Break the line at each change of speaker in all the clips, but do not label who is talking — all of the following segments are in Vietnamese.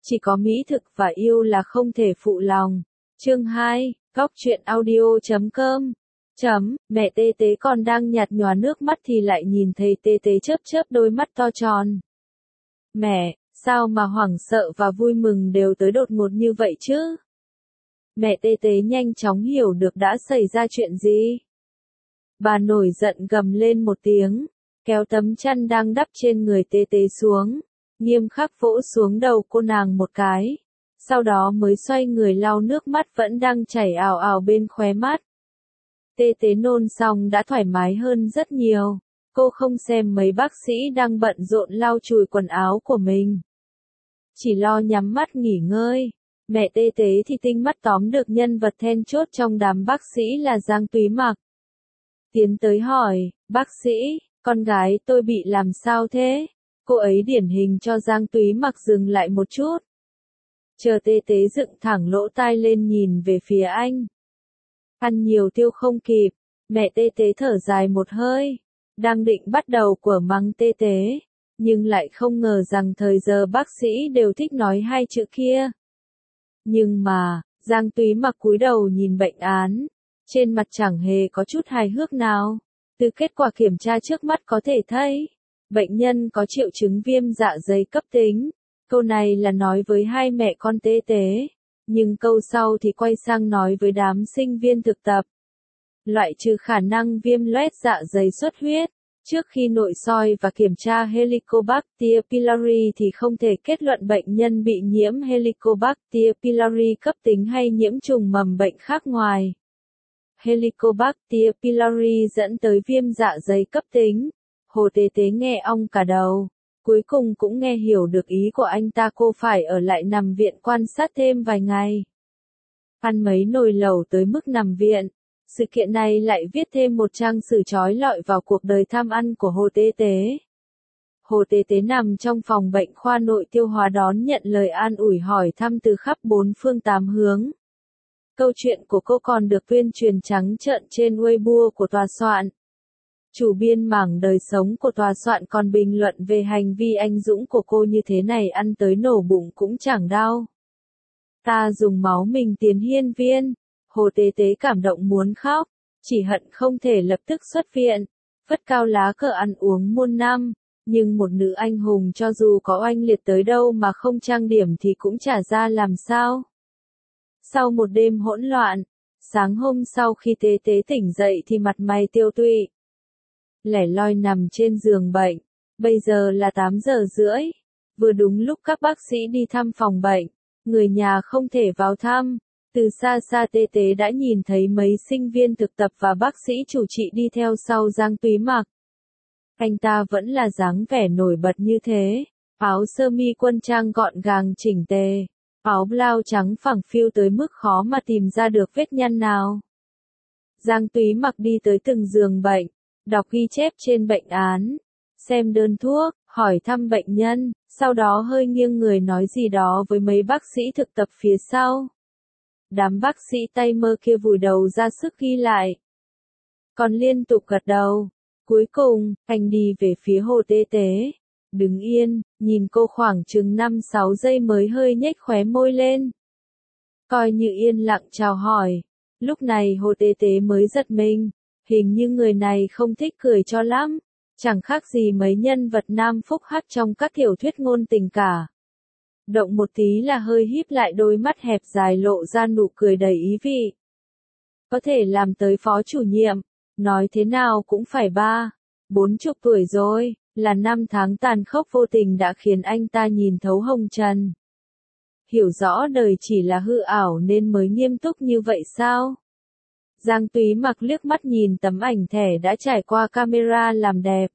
Chỉ có mỹ thực và yêu là không thể phụ lòng. Chương 2, Góc truyện audio.com. Mẹ Tê Tế còn đang nhạt nhòa nước mắt thì lại nhìn thấy Tê Tế chớp chớp đôi mắt to tròn. Mẹ, sao mà hoảng sợ và vui mừng đều tới đột ngột như vậy chứ? Mẹ Tê Tế nhanh chóng hiểu được đã xảy ra chuyện gì. Bà nổi giận gầm lên một tiếng, kéo tấm chăn đang đắp trên người Tê Tế xuống, nghiêm khắc vỗ xuống đầu cô nàng một cái, sau đó mới xoay người lau nước mắt vẫn đang chảy ào ào bên khóe mắt. Tê Tế nôn xong đã thoải mái hơn rất nhiều, cô không xem mấy bác sĩ đang bận rộn lau chùi quần áo của mình. Chỉ lo nhắm mắt nghỉ ngơi. Mẹ Tê Tế thì tinh mắt tóm được nhân vật then chốt trong đám bác sĩ là Giang Túy Mặc. Tiến tới hỏi, bác sĩ, con gái tôi bị làm sao thế? Cô ấy điển hình cho Giang Túy Mặc dừng lại một chút. Chờ Tê Tế dựng thẳng lỗ tai lên nhìn về phía anh. Ăn nhiều tiêu không kịp, mẹ Tê Tế thở dài một hơi, đang định bắt đầu quở mắng Tê Tế, nhưng lại không ngờ rằng thời giờ bác sĩ đều thích nói hai chữ kia. Nhưng mà, Giang Túy Mặc cúi đầu nhìn bệnh án, trên mặt chẳng hề có chút hài hước nào. Từ kết quả kiểm tra trước mắt có thể thấy, bệnh nhân có triệu chứng viêm dạ dày cấp tính. Câu này là nói với hai mẹ con Tê Tế, nhưng câu sau thì quay sang nói với đám sinh viên thực tập. Loại trừ khả năng viêm loét dạ dày xuất huyết, trước khi nội soi và kiểm tra Helicobacter pylori thì không thể kết luận bệnh nhân bị nhiễm Helicobacter pylori cấp tính hay nhiễm trùng mầm bệnh khác ngoài. Helicobacter pylori dẫn tới viêm dạ dày cấp tính. Hồ Tê Tế nghe ong cả đầu, cuối cùng cũng nghe hiểu được ý của anh ta, cô phải ở lại nằm viện quan sát thêm vài ngày. Ăn mấy nồi lẩu tới mức nằm viện. Sự kiện này lại viết thêm một trang sử trói lọi vào cuộc đời tham ăn của Hồ Tê Tế. Hồ Tê Tế nằm trong phòng bệnh khoa nội tiêu hóa đón nhận lời an ủi hỏi thăm từ khắp bốn phương tám hướng. Câu chuyện của cô còn được tuyên truyền trắng trợn trên Weibo của tòa soạn. Chủ biên mảng đời sống của tòa soạn còn bình luận về hành vi anh dũng của cô như thế này, ăn tới nổ bụng cũng chẳng đau. Ta dùng máu mình tiến hiên viên. Hồ Tê Tế cảm động muốn khóc, chỉ hận không thể lập tức xuất viện, phất cao lá cờ ăn uống muôn năm, nhưng một nữ anh hùng cho dù có oanh liệt tới đâu mà không trang điểm thì cũng chả ra làm sao. Sau một đêm hỗn loạn, sáng hôm sau khi Tê Tế tỉnh dậy thì mặt mày tiêu tụy, lẻ loi nằm trên giường bệnh. Bây giờ là 8 giờ rưỡi, vừa đúng lúc các bác sĩ đi thăm phòng bệnh, người nhà không thể vào thăm. Từ xa xa Tê Tế đã nhìn thấy mấy sinh viên thực tập và bác sĩ chủ trị đi theo sau Giang Túy Mặc. Anh ta vẫn là dáng vẻ nổi bật như thế, áo sơ mi quân trang gọn gàng chỉnh tề, áo blau trắng phẳng phiu tới mức khó mà tìm ra được vết nhăn nào. Giang Túy Mặc đi tới từng giường bệnh, đọc ghi chép trên bệnh án, xem đơn thuốc, hỏi thăm bệnh nhân, sau đó hơi nghiêng người nói gì đó với mấy bác sĩ thực tập phía sau. Đám bác sĩ tay mơ kia vùi đầu ra sức ghi lại, còn liên tục gật đầu. Cuối cùng, anh đi về phía Hồ Tê Tế, đứng yên, nhìn cô khoảng chừng 5-6 giây mới hơi nhếch khóe môi lên. Coi như yên lặng chào hỏi. Lúc này Hồ Tê Tế mới giật mình, hình như người này không thích cười cho lắm, chẳng khác gì mấy nhân vật nam phúc hắc trong các tiểu thuyết ngôn tình cả. Động một tí là hơi híp lại đôi mắt hẹp dài lộ ra nụ cười đầy ý vị. Có thể làm tới phó chủ nhiệm, nói thế nào cũng phải 40 tuổi rồi, là năm tháng tàn khốc vô tình đã khiến anh ta nhìn thấu hồng trần. Hiểu rõ đời chỉ là hư ảo nên mới nghiêm túc như vậy sao? Giang Túy Mặc liếc mắt nhìn tấm ảnh thẻ đã trải qua camera làm đẹp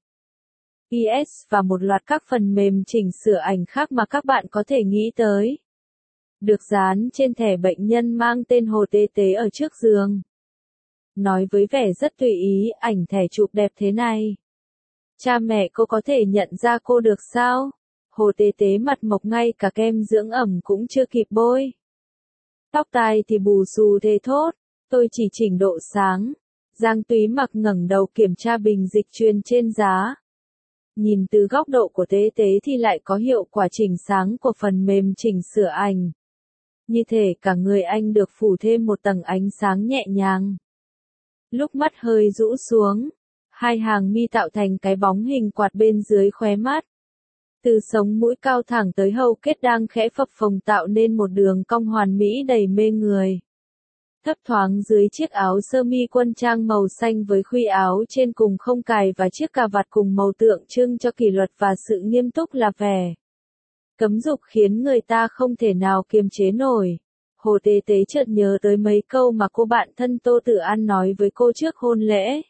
PS và một loạt các phần mềm chỉnh sửa ảnh khác mà các bạn có thể nghĩ tới. Được dán trên thẻ bệnh nhân mang tên Hồ Tê Tế ở trước giường. Nói với vẻ rất tùy ý, ảnh thẻ chụp đẹp thế này. Cha mẹ cô có thể nhận ra cô được sao? Hồ Tê Tế mặt mộc ngay cả kem dưỡng ẩm cũng chưa kịp bôi. Tóc tai thì bù xù thề thốt, tôi chỉ chỉnh độ sáng. Giang Túy Mặc ngẩng đầu kiểm tra bình dịch truyền trên giá. nhìn từ góc độ của tế tế thì lại có hiệu quả chỉnh sáng của phần mềm chỉnh sửa ảnh. Như thể cả người anh được phủ thêm một tầng ánh sáng nhẹ nhàng. Lúc mắt hơi rũ xuống, hai hàng mi tạo thành cái bóng hình quạt bên dưới khóe mắt. Từ sống mũi cao thẳng tới hầu kết đang khẽ phập phồng tạo nên một đường cong hoàn mỹ đầy mê người. Thấp thoáng dưới chiếc áo sơ mi quân trang màu xanh với khuy áo trên cùng không cài và chiếc cà vạt cùng màu tượng trưng cho kỷ luật và sự nghiêm túc là vẻ cấm dục khiến người ta không thể nào kiềm chế nổi. Hồ Tế Tế chợt nhớ tới mấy câu mà cô bạn thân Tô Tử An nói với cô trước hôn lễ.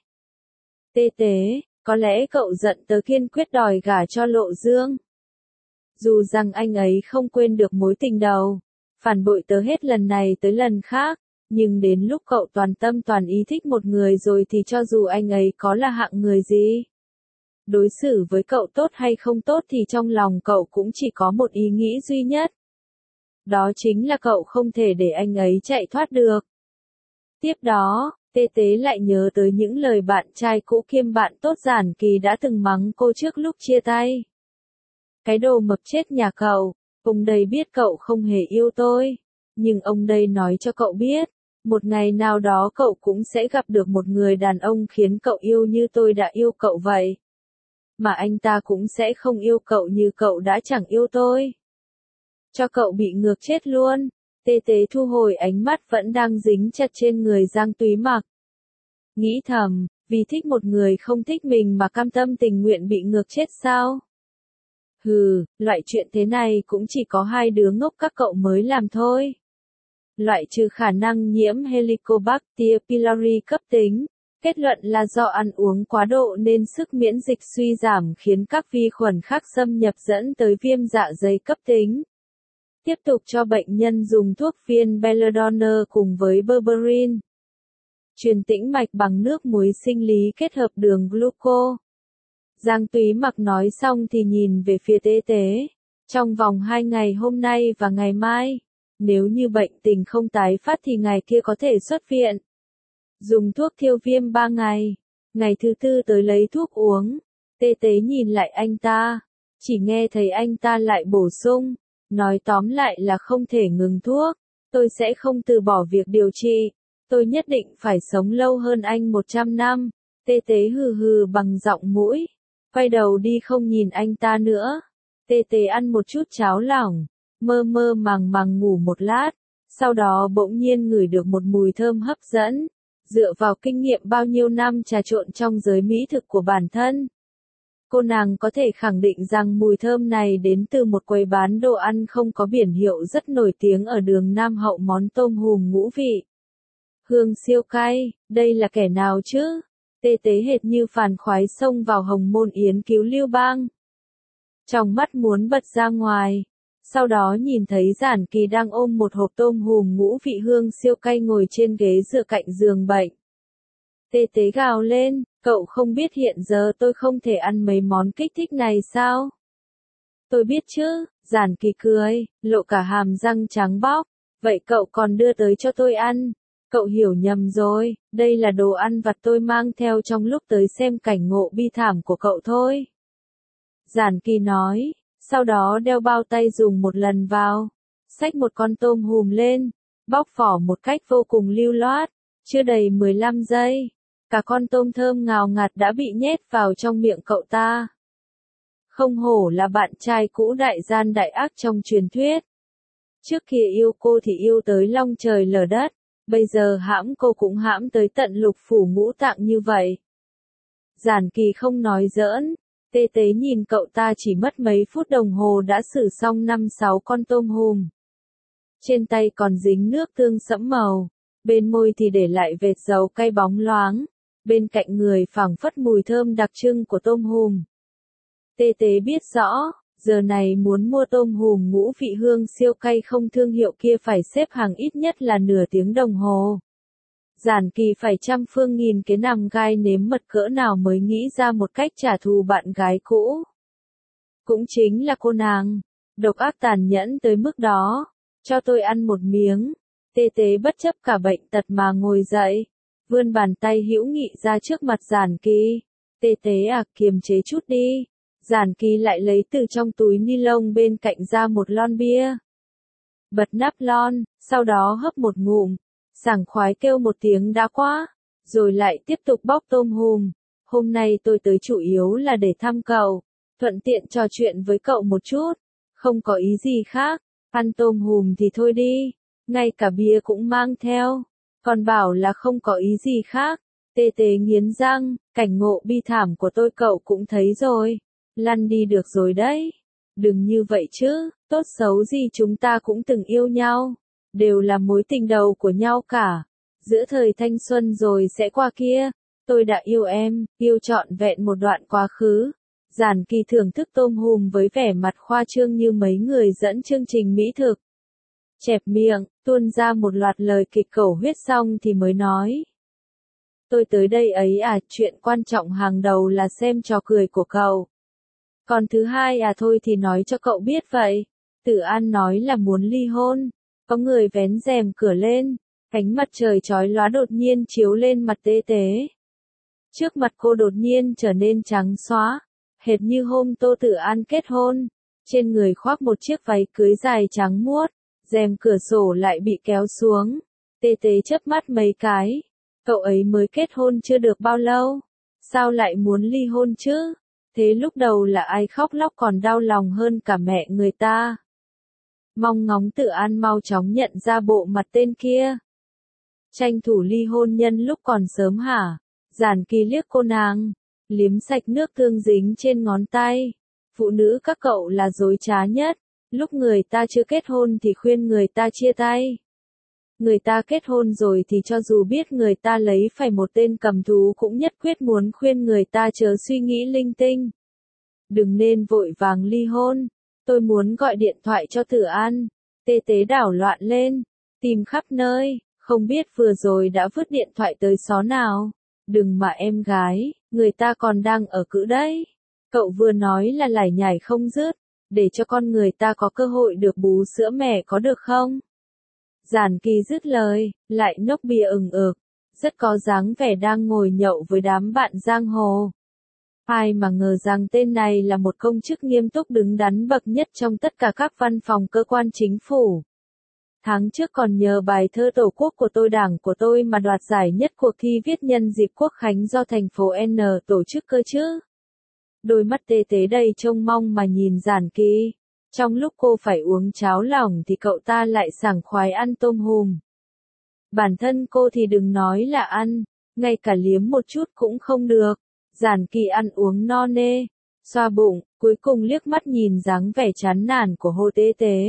Tế Tế, có lẽ cậu giận tớ kiên quyết đòi gả cho Lộ Dương. Dù rằng anh ấy không quên được mối tình đầu, phản bội tớ hết lần này tới lần khác, nhưng đến lúc cậu toàn tâm toàn ý thích một người rồi thì cho dù anh ấy có là hạng người gì, đối xử với cậu tốt hay không tốt thì trong lòng cậu cũng chỉ có một ý nghĩ duy nhất. Đó chính là cậu không thể để anh ấy chạy thoát được. Tiếp đó, Tế Tế lại nhớ tới những lời bạn trai cũ kiêm bạn tốt Giản Kỳ đã từng mắng cô trước lúc chia tay. Cái đồ mập chết nhà cậu, ông đây biết cậu không hề yêu tôi, nhưng ông đây nói cho cậu biết, một ngày nào đó cậu cũng sẽ gặp được một người đàn ông khiến cậu yêu như tôi đã yêu cậu vậy. Mà anh ta cũng sẽ không yêu cậu như cậu đã chẳng yêu tôi. Cho cậu bị ngược chết luôn. Tế Tế thu hồi ánh mắt vẫn đang dính chặt trên người Giang Túy Mặc. Nghĩ thầm, vì thích một người không thích mình mà cam tâm tình nguyện bị ngược chết sao? Hừ, loại chuyện thế này cũng chỉ có hai đứa ngốc các cậu mới làm thôi. Loại trừ khả năng nhiễm Helicobacter pylori cấp tính. Kết luận là do ăn uống quá độ nên sức miễn dịch suy giảm khiến các vi khuẩn khác xâm nhập dẫn tới viêm dạ dày cấp tính. Tiếp tục cho bệnh nhân dùng thuốc viên Belladonna cùng với berberin. Truyền tĩnh mạch bằng nước muối sinh lý kết hợp đường gluco. Giang Túy Mặc nói xong thì nhìn về phía Tế Tế. Trong vòng 2 ngày hôm nay và ngày mai, nếu như bệnh tình không tái phát thì ngày kia có thể xuất viện. Dùng thuốc thiêu viêm 3 ngày. Ngày thứ 4 tới lấy thuốc uống. Tế Tế nhìn lại anh ta. Chỉ nghe thấy anh ta lại bổ sung. Nói tóm lại là không thể ngừng thuốc. Tôi sẽ không từ bỏ việc điều trị. Tôi nhất định phải sống lâu hơn anh 100 năm. Tế Tế hừ hừ bằng giọng mũi. Quay đầu đi không nhìn anh ta nữa. Tế Tế ăn một chút cháo lỏng. Mơ mơ màng màng ngủ một lát. Sau đó bỗng nhiên ngửi được một mùi thơm hấp dẫn. Dựa vào kinh nghiệm bao nhiêu năm trà trộn trong giới mỹ thực của bản thân, cô nàng có thể khẳng định rằng mùi thơm này đến từ một quầy bán đồ ăn không có biển hiệu rất nổi tiếng ở đường Nam Hậu, món tôm hùm ngũ vị. Hương siêu cay, đây là kẻ nào chứ? Tế Tế hệt như phàn khoái xông vào Hồng Môn Yến cứu Lưu Bang. Trong mắt muốn bật ra ngoài. Sau đó nhìn thấy Giản Kỳ đang ôm một hộp tôm hùm ngũ vị hương siêu cay ngồi trên ghế dựa cạnh giường bệnh. Tế Tế gào lên, cậu không biết hiện giờ tôi không thể ăn mấy món kích thích này sao? Tôi biết chứ, Giản Kỳ cười, lộ cả hàm răng trắng bóc. Vậy cậu còn đưa tới cho tôi ăn? Cậu hiểu nhầm rồi, đây là đồ ăn vặt tôi mang theo trong lúc tới xem cảnh ngộ bi thảm của cậu thôi. Giản Kỳ nói. Sau đó đeo bao tay dùng một lần vào, xách một con tôm hùm lên, bóc vỏ một cách vô cùng lưu loát, chưa đầy 15 giây, cả con tôm thơm ngào ngạt đã bị nhét vào trong miệng cậu ta. Không hổ là bạn trai cũ đại gian đại ác trong truyền thuyết. Trước kia yêu cô thì yêu tới long trời lở đất, bây giờ hãm cô cũng hãm tới tận lục phủ ngũ tạng như vậy. Giản Kỳ không nói giỡn. Tế Tế nhìn cậu ta chỉ mất mấy phút đồng hồ đã xử xong 5-6 con tôm hùm. Trên tay còn dính nước tương sẫm màu, bên môi thì để lại vệt dầu cay bóng loáng, bên cạnh người phảng phất mùi thơm đặc trưng của tôm hùm. Tế Tế biết rõ, giờ này muốn mua tôm hùm ngũ vị hương siêu cay không thương hiệu kia phải xếp hàng ít nhất là nửa tiếng đồng hồ. Giản Kỳ phải trăm phương nghìn kế nằm gai nếm mật cỡ nào mới nghĩ ra một cách trả thù bạn gái cũ. Cũng chính là cô nàng, độc ác tàn nhẫn tới mức đó. Cho tôi ăn một miếng. Tế Tế bất chấp cả bệnh tật mà ngồi dậy, vươn bàn tay hữu nghị ra trước mặt Giản Kỳ. Tế Tế à, kiềm chế chút đi. Giản Kỳ lại lấy từ trong túi ni lông bên cạnh ra một lon bia. Bật nắp lon, sau đó hấp một ngụm, sảng khoái kêu một tiếng đã quá, rồi lại tiếp tục bóc tôm hùm. Hôm nay tôi tới chủ yếu là để thăm cậu, thuận tiện trò chuyện với cậu một chút, không có ý gì khác, ăn tôm hùm thì thôi đi, ngay cả bia cũng mang theo, còn bảo là không có ý gì khác. Tê Tê nghiến răng, cảnh ngộ bi thảm của tôi cậu cũng thấy rồi, lăn đi được rồi đấy. Đừng như vậy chứ, tốt xấu gì chúng ta cũng từng yêu nhau, đều là mối tình đầu của nhau cả. Giữa thời thanh xuân rồi sẽ qua kia, tôi đã yêu em, yêu trọn vẹn một đoạn quá khứ. Giản Kỳ thưởng thức tôm hùm với vẻ mặt khoa trương như mấy người dẫn chương trình mỹ thực. Chẹp miệng, tuôn ra một loạt lời kịch cầu huyết xong thì mới nói. Tôi tới đây ấy à, chuyện quan trọng hàng đầu là xem trò cười của cậu. Còn thứ hai à thôi thì nói cho cậu biết vậy. Tử An nói là muốn ly hôn. Có người vén rèm cửa lên. Ánh mặt trời chói lóa đột nhiên chiếu lên mặt Tê Tê. Trước mặt cô đột nhiên trở nên trắng xóa. Hệt như hôm Tô Tử An kết hôn. Trên người khoác một chiếc váy cưới dài trắng muốt. Rèm cửa sổ lại bị kéo xuống. Tê Tê chớp mắt mấy cái. Cậu ấy mới kết hôn chưa được bao lâu. Sao lại muốn ly hôn chứ? Thế lúc đầu là ai khóc lóc còn đau lòng hơn cả mẹ người ta. Mong ngóng Tử An mau chóng nhận ra bộ mặt tên kia. Tranh thủ ly hôn nhân lúc còn sớm hả? Giản Kỳ liếc cô nàng, liếm sạch nước tương dính trên ngón tay. Phụ nữ các cậu là dối trá nhất. Lúc người ta chưa kết hôn thì khuyên người ta chia tay. Người ta kết hôn rồi thì cho dù biết người ta lấy phải một tên cầm thú cũng nhất quyết muốn khuyên người ta chớ suy nghĩ linh tinh. Đừng nên vội vàng ly hôn. Tôi muốn gọi điện thoại cho Tử An. Tê Tê đảo loạn lên, tìm khắp nơi, không biết vừa rồi đã vứt điện thoại tới xó nào. Đừng mà em gái, người ta còn đang ở cữ đấy. Cậu vừa nói là lải nhải không dứt, để cho con người ta có cơ hội được bú sữa mẹ có được không? Giản Kỳ dứt lời, lại nốc bia ừng ực, rất có dáng vẻ đang ngồi nhậu với đám bạn giang hồ. Ai mà ngờ rằng tên này là một công chức nghiêm túc đứng đắn bậc nhất trong tất cả các văn phòng cơ quan chính phủ. Tháng trước còn nhờ bài thơ Tổ quốc của tôi đảng của tôi mà đoạt giải nhất cuộc thi viết nhân dịp Quốc khánh do thành phố N tổ chức cơ chứ. Đôi mắt Tê Tê đầy trông mong mà nhìn Giản Kỳ. Trong lúc cô phải uống cháo lỏng thì cậu ta lại sảng khoái ăn tôm hùm. Bản thân cô thì đừng nói là ăn, ngay cả liếm một chút cũng không được. Giản Kỳ ăn uống no nê, xoa bụng, cuối cùng liếc mắt nhìn dáng vẻ chán nản của Hồ Tê Tê.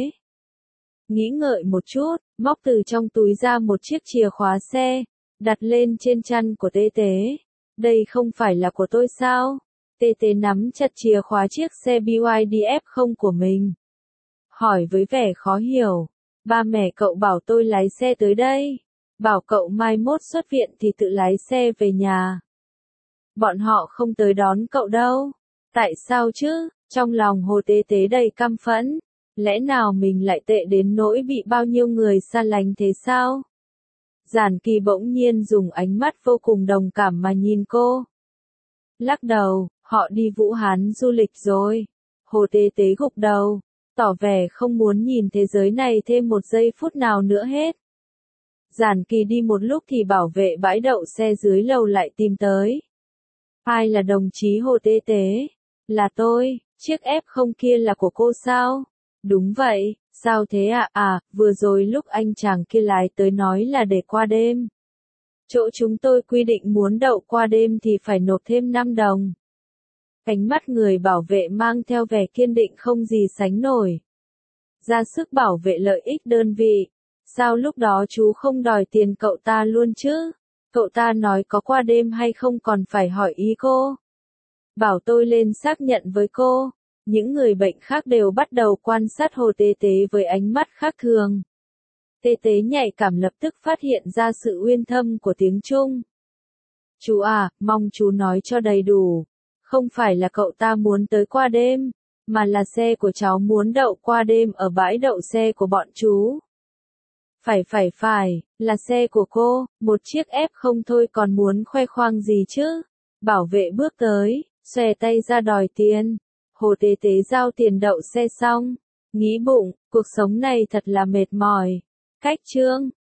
Nghĩ ngợi một chút, móc từ trong túi ra một chiếc chìa khóa xe, đặt lên trên chăn của Tê Tê. Đây không phải là của tôi sao? Tê Tê nắm chặt chìa khóa chiếc xe BYD F0 của mình. Hỏi với vẻ khó hiểu. Ba mẹ cậu bảo tôi lái xe tới đây. Bảo cậu mai mốt xuất viện thì tự lái xe về nhà. Bọn họ không tới đón cậu đâu. Tại sao chứ? Trong lòng Hồ Tê Tê đầy căm phẫn. Lẽ nào mình lại tệ đến nỗi bị bao nhiêu người xa lánh thế sao? Giản Kỳ bỗng nhiên dùng ánh mắt vô cùng đồng cảm mà nhìn cô. Lắc đầu, họ đi Vũ Hán du lịch rồi. Hồ Tê Tê gục đầu, tỏ vẻ không muốn nhìn thế giới này thêm một giây phút nào nữa hết. Giản Kỳ đi một lúc thì bảo vệ bãi đậu xe dưới lầu lại tìm tới. Ai là đồng chí Hồ Tê Tê? Là tôi, chiếc F0 kia là của cô sao? Đúng vậy, sao thế ạ? Vừa rồi lúc anh chàng kia lái tới nói là để qua đêm. Chỗ chúng tôi quy định muốn đậu qua đêm thì phải nộp thêm 5 đồng. Ánh mắt người bảo vệ mang theo vẻ kiên định không gì sánh nổi. Ra sức bảo vệ lợi ích đơn vị. Sao lúc đó chú không đòi tiền cậu ta luôn chứ? Cậu ta nói có qua đêm hay không còn phải hỏi ý cô. Bảo tôi lên xác nhận với cô. Những người bệnh khác đều bắt đầu quan sát Hồ Tê Tê với ánh mắt khác thường. Tê Tê nhạy cảm lập tức phát hiện ra sự uyên thâm của tiếng Trung. Chú à, mong chú nói cho đầy đủ. Không phải là cậu ta muốn tới qua đêm, mà là xe của cháu muốn đậu qua đêm ở bãi đậu xe của bọn chú. Phải, là xe của cô, một chiếc F0 thôi còn muốn khoe khoang gì chứ? Bảo vệ bước tới, xòe tay ra đòi tiền. Hồ Tế Tế giao tiền đậu xe xong, nghĩ bụng, cuộc sống này thật là mệt mỏi. Cách chương